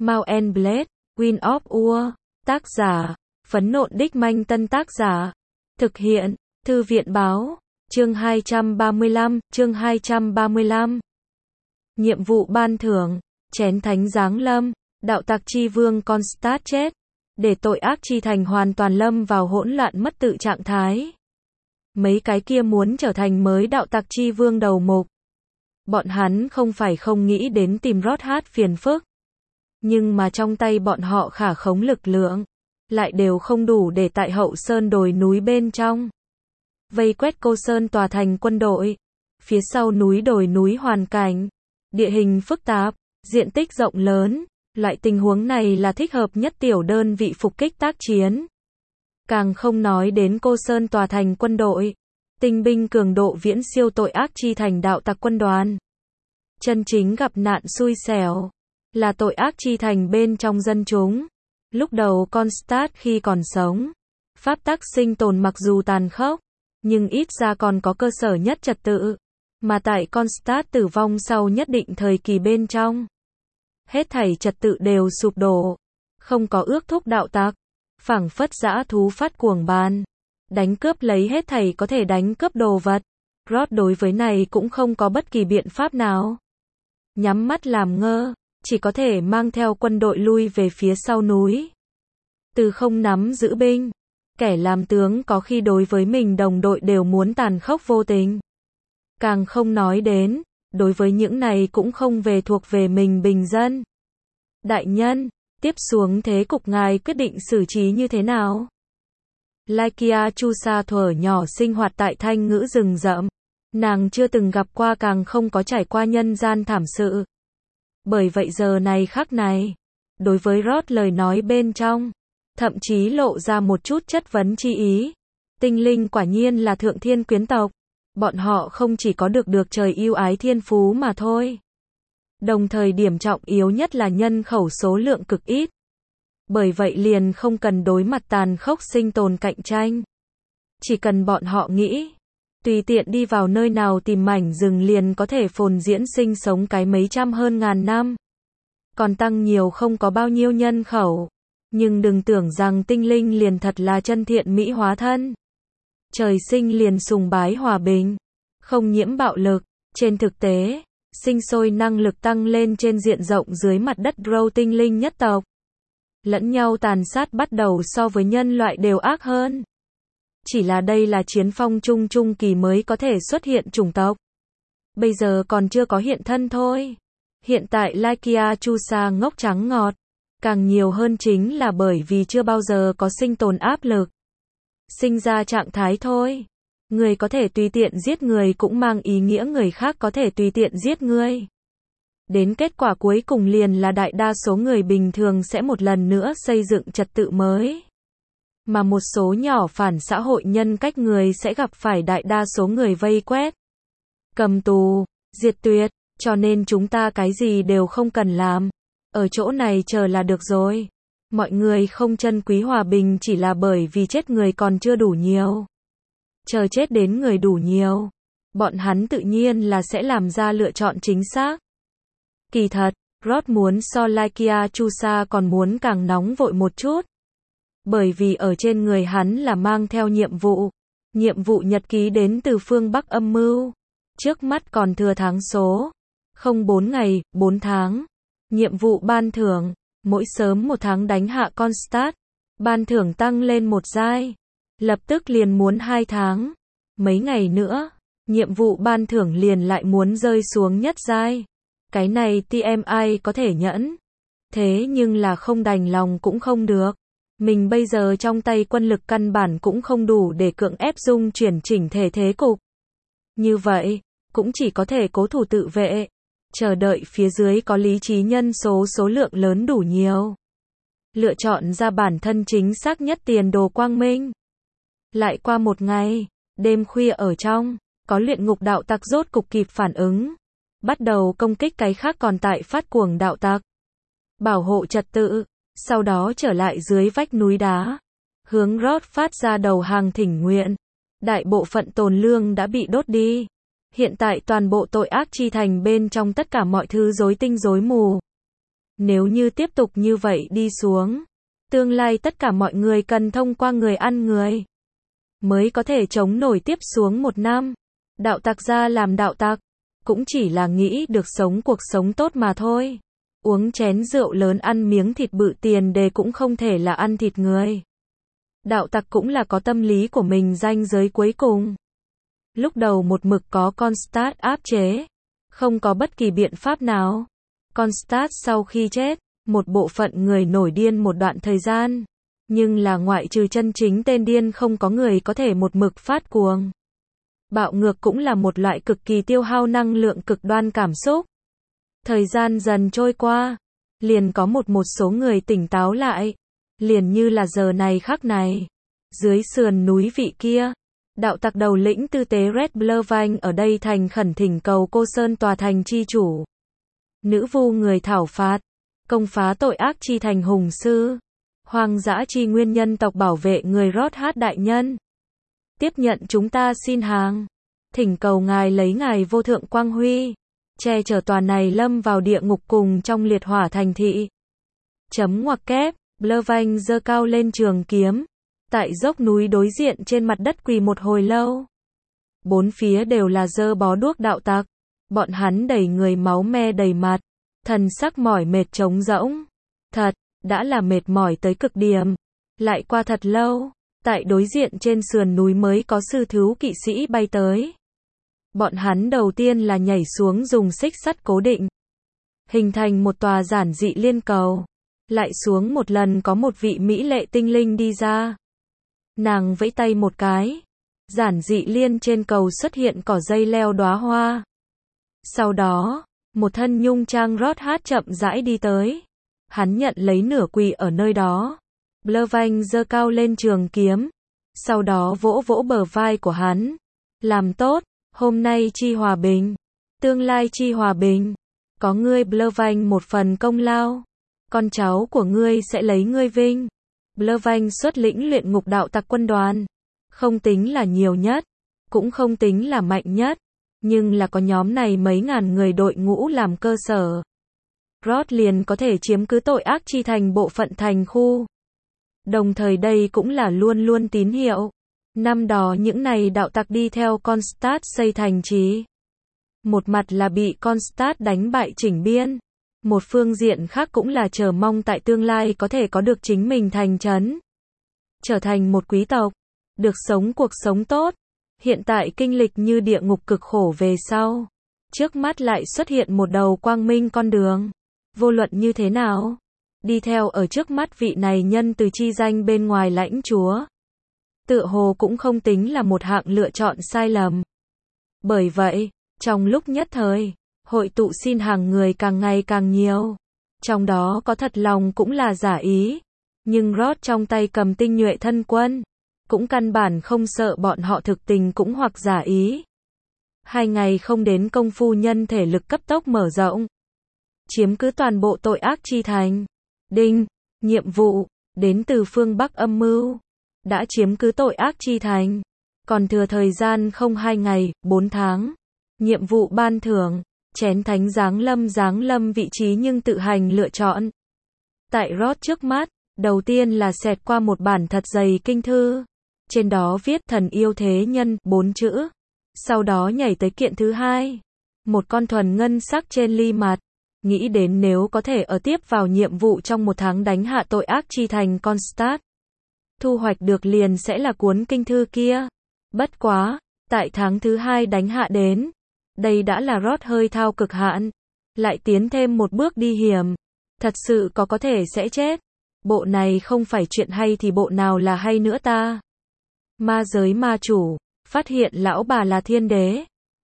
Mount and Blade, Wind of War. Tác giả, Phấn Nộn Đích Manh. Tân tác giả, thực hiện, Thư viện Báo. Chương 235. Nhiệm vụ ban thưởng, chén thánh giáng lâm, đạo tặc chi vương Constat chết, để tội ác chi thành hoàn toàn lâm vào hỗn loạn mất tự trạng thái. Mấy cái kia muốn trở thành mới đạo tặc chi vương đầu mục. Bọn hắn không phải không nghĩ đến tìm Rod hát phiền phức. Nhưng mà trong tay bọn họ khả khống lực lượng, lại đều không đủ để tại hậu sơn đồi núi bên trong vây quét cô sơn tòa thành quân đội. Phía sau núi đồi núi hoàn cảnh, địa hình phức tạp, diện tích rộng lớn, loại tình huống này là thích hợp nhất tiểu đơn vị phục kích tác chiến. Càng không nói đến cô sơn tòa thành quân đội, tinh binh cường độ viễn siêu tội ác chi thành đạo tặc quân đoàn. Chân chính gặp nạn xui xẻo là tội ác chi thành bên trong dân chúng. Lúc đầu Constat khi còn sống, pháp tắc sinh tồn mặc dù tàn khốc, nhưng ít ra còn có cơ sở nhất trật tự. Mà tại Constat tử vong sau nhất định thời kỳ bên trong, hết thảy trật tự đều sụp đổ, không có ước thúc đạo tặc, phảng phất dã thú phát cuồng ban, đánh cướp lấy hết thảy có thể đánh cướp đồ vật. Rod đối với này cũng không có bất kỳ biện pháp nào. Nhắm mắt làm ngơ, chỉ có thể mang theo quân đội lui về phía sau núi. Từ không nắm giữ binh, kẻ làm tướng có khi đối với mình đồng đội đều muốn tàn khốc vô tình. Càng không nói đến, đối với những này cũng không về thuộc về mình bình dân. Đại nhân, tiếp xuống thế cục ngài quyết định xử trí như thế nào? Lykia Chusa thuở nhỏ sinh hoạt tại thanh ngữ rừng rậm. Nàng chưa từng gặp qua càng không có trải qua nhân gian thảm sự. Bởi vậy giờ này khắc này, đối với Rod lời nói bên trong, thậm chí lộ ra một chút chất vấn chi ý. Tinh linh quả nhiên là thượng thiên quyến tộc. Bọn họ không chỉ có được trời yêu ái thiên phú mà thôi. Đồng thời điểm trọng yếu nhất là nhân khẩu số lượng cực ít. Bởi vậy liền không cần đối mặt tàn khốc sinh tồn cạnh tranh. Chỉ cần bọn họ nghĩ, tùy tiện đi vào nơi nào tìm mảnh rừng liền có thể phồn diễn sinh sống cái mấy trăm hơn ngàn năm. Còn tăng nhiều không có bao nhiêu nhân khẩu. Nhưng đừng tưởng rằng tinh linh liền thật là chân thiện mỹ hóa thân. Trời sinh liền sùng bái hòa bình, không nhiễm bạo lực. Trên thực tế, sinh sôi năng lực tăng lên trên diện rộng dưới mặt đất Drow tinh linh nhất tộc. Lẫn nhau tàn sát bắt đầu so với nhân loại đều ác hơn. Chỉ là đây là chiến phong trung kỳ mới có thể xuất hiện chủng tộc. Bây giờ còn chưa có hiện thân thôi. Hiện tại Lykia Chusa ngốc trắng ngọt. Càng nhiều hơn chính là bởi vì chưa bao giờ có sinh tồn áp lực. Sinh ra trạng thái thôi. Người có thể tùy tiện giết người cũng mang ý nghĩa người khác có thể tùy tiện giết ngươi. Đến kết quả cuối cùng liền là đại đa số người bình thường sẽ một lần nữa xây dựng trật tự mới. Mà một số nhỏ phản xã hội nhân cách người sẽ gặp phải đại đa số người vây quét, cầm tù, diệt tuyệt, cho nên chúng ta cái gì đều không cần làm. Ở chỗ này chờ là được rồi. Mọi người không trân quý hòa bình chỉ là bởi vì chết người còn chưa đủ nhiều. Chờ chết đến người đủ nhiều, bọn hắn tự nhiên là sẽ làm ra lựa chọn chính xác. Kỳ thật, Rod muốn so Lykia Chusa còn muốn càng nóng vội một chút. Bởi vì ở trên người hắn là mang theo nhiệm vụ. Nhiệm vụ nhật ký đến từ phương Bắc âm mưu. Trước mắt còn thừa tháng số. Không 4 ngày, 4 tháng. Nhiệm vụ ban thưởng. Mỗi sớm 1 tháng đánh hạ Constat. Ban thưởng tăng lên 1 giai. Lập tức liền muốn 2 tháng. Mấy ngày nữa, nhiệm vụ ban thưởng liền lại muốn rơi xuống nhất giai. Cái này TMI có thể nhẫn. Thế nhưng là không đành lòng cũng không được. Mình bây giờ trong tay quân lực căn bản cũng không đủ để cưỡng ép dung chuyển chỉnh thể thế cục. Như vậy, cũng chỉ có thể cố thủ tự vệ. Chờ đợi phía dưới có lý trí nhân số lượng lớn đủ nhiều. Lựa chọn ra bản thân chính xác nhất tiền đồ quang minh. Lại qua một ngày, đêm khuya ở trong, có luyện ngục đạo tặc rốt cục kịp phản ứng. Bắt đầu công kích cái khác còn tại phát cuồng đạo tặc. Bảo hộ trật tự, sau đó trở lại dưới vách núi đá. Hướng Rod phát ra đầu hàng thỉnh nguyện. Đại bộ phận tồn lương đã bị đốt đi. Hiện tại toàn bộ tội ác chi thành bên trong tất cả mọi thứ rối tinh rối mù. Nếu như tiếp tục như vậy đi xuống, tương lai tất cả mọi người cần thông qua người ăn người mới có thể chống nổi tiếp xuống 1 năm. Đạo tặc ra làm đạo tặc, cũng chỉ là nghĩ được sống cuộc sống tốt mà thôi. Uống chén rượu lớn ăn miếng thịt bự tiền đề cũng không thể là ăn thịt người. Đạo tặc cũng là có tâm lý của mình ranh giới cuối cùng. Lúc đầu một mực có Kronstadt áp chế, không có bất kỳ biện pháp nào. Kronstadt sau khi chết, một bộ phận người nổi điên một đoạn thời gian. Nhưng là ngoại trừ chân chính tên điên không có người có thể một mực phát cuồng. Bạo ngược cũng là một loại cực kỳ tiêu hao năng lượng cực đoan cảm xúc. Thời gian dần trôi qua, liền có một số người tỉnh táo lại. Liền như là giờ này khắc này. Dưới sườn núi vị kia, đạo tặc đầu lĩnh tư tế Red Blurvanh ở đây thành khẩn thỉnh cầu Cô Sơn tòa thành chi chủ. Nữ vu người thảo phạt, công phá tội ác chi thành hùng sư. Hoang dã chi nguyên nhân tộc bảo vệ người rót hát đại nhân. Tiếp nhận chúng ta xin hàng. Thỉnh cầu ngài lấy ngài vô thượng quang huy. Che chở tòa này lâm vào địa ngục cùng trong liệt hỏa thành thị. Chấm ngoặc kép, Blurvanh giơ cao lên trường kiếm. Tại dốc núi đối diện trên mặt đất quỳ một hồi lâu. Bốn phía đều là dơ bó đuốc đạo tặc. Bọn hắn đầy người máu me đầy mặt. Thần sắc mỏi mệt trống rỗng. Thật, đã là mệt mỏi tới cực điểm. Lại qua thật lâu, tại đối diện trên sườn núi mới có sư thú kỵ sĩ bay tới. Bọn hắn đầu tiên là nhảy xuống dùng xích sắt cố định. Hình thành một tòa giản dị liên cầu. Lại xuống một lần có một vị mỹ lệ tinh linh đi ra. Nàng vẫy tay một cái. Giản dị liên trên cầu xuất hiện cỏ dây leo đóa hoa. Sau đó, một thân nhung trang rót hát chậm rãi đi tới. Hắn nhận lấy nửa quỳ ở nơi đó. Blurvanh giơ cao lên trường kiếm. Sau đó vỗ vỗ bờ vai của hắn. Làm tốt, hôm nay chi hòa bình. Tương lai chi hòa bình. Có ngươi Blurvanh một phần công lao. Con cháu của ngươi sẽ lấy ngươi vinh. Blurvanh xuất lĩnh luyện ngục đạo tặc quân đoàn. Không tính là nhiều nhất. Cũng không tính là mạnh nhất. Nhưng là có nhóm này mấy ngàn người đội ngũ làm cơ sở. Rod liền có thể chiếm cứ tội ác chi thành bộ phận thành khu. Đồng thời đây cũng là luôn luôn tín hiệu. Năm đó những này đạo tặc đi theo Kronstadt xây thành trì. Một mặt là bị Kronstadt đánh bại chỉnh biên. Một phương diện khác cũng là chờ mong tại tương lai có thể có được chính mình thành trấn. Trở thành một quý tộc. Được sống cuộc sống tốt. Hiện tại kinh lịch như địa ngục cực khổ về sau. Trước mắt lại xuất hiện một đầu quang minh con đường. Vô luận như thế nào? Đi theo ở trước mắt vị này nhân từ chi danh bên ngoài lãnh chúa. Tựa hồ cũng không tính là một hạng lựa chọn sai lầm. Bởi vậy, trong lúc nhất thời, hội tụ xin hàng người càng ngày càng nhiều. Trong đó có thật lòng cũng là giả ý. Nhưng Rod trong tay cầm tinh nhuệ thân quân. Cũng căn bản không sợ bọn họ thực tình cũng hoặc giả ý. 2 ngày không đến công phu nhân thể lực cấp tốc mở rộng. Chiếm cứ toàn bộ tội ác chi thành. Đinh, nhiệm vụ, đến từ phương Bắc âm mưu. Đã chiếm cứ tội ác chi thành. Còn thừa thời gian không 2 ngày, 4 tháng. Nhiệm vụ ban thưởng, chén thánh giáng lâm vị trí nhưng tự hành lựa chọn. Tại Rod trước mắt, đầu tiên là xẹt qua một bản thật dày kinh thư. Trên đó viết thần yêu thế nhân, 4 chữ. Sau đó nhảy tới kiện thứ hai. Một con thuần ngân sắc trên ly mặt. Nghĩ đến nếu có thể ở tiếp vào nhiệm vụ trong 1 tháng đánh hạ tội ác chi thành Kronstadt. Thu hoạch được liền sẽ là cuốn kinh thư kia. Bất quá, tại tháng thứ 2 đánh hạ đến. Đây đã là Rod hơi thao cực hạn. Lại tiến thêm một bước đi hiểm. Thật sự có thể sẽ chết. Bộ này không phải chuyện hay thì bộ nào là hay nữa ta. Ma giới ma chủ, phát hiện lão bà là thiên đế.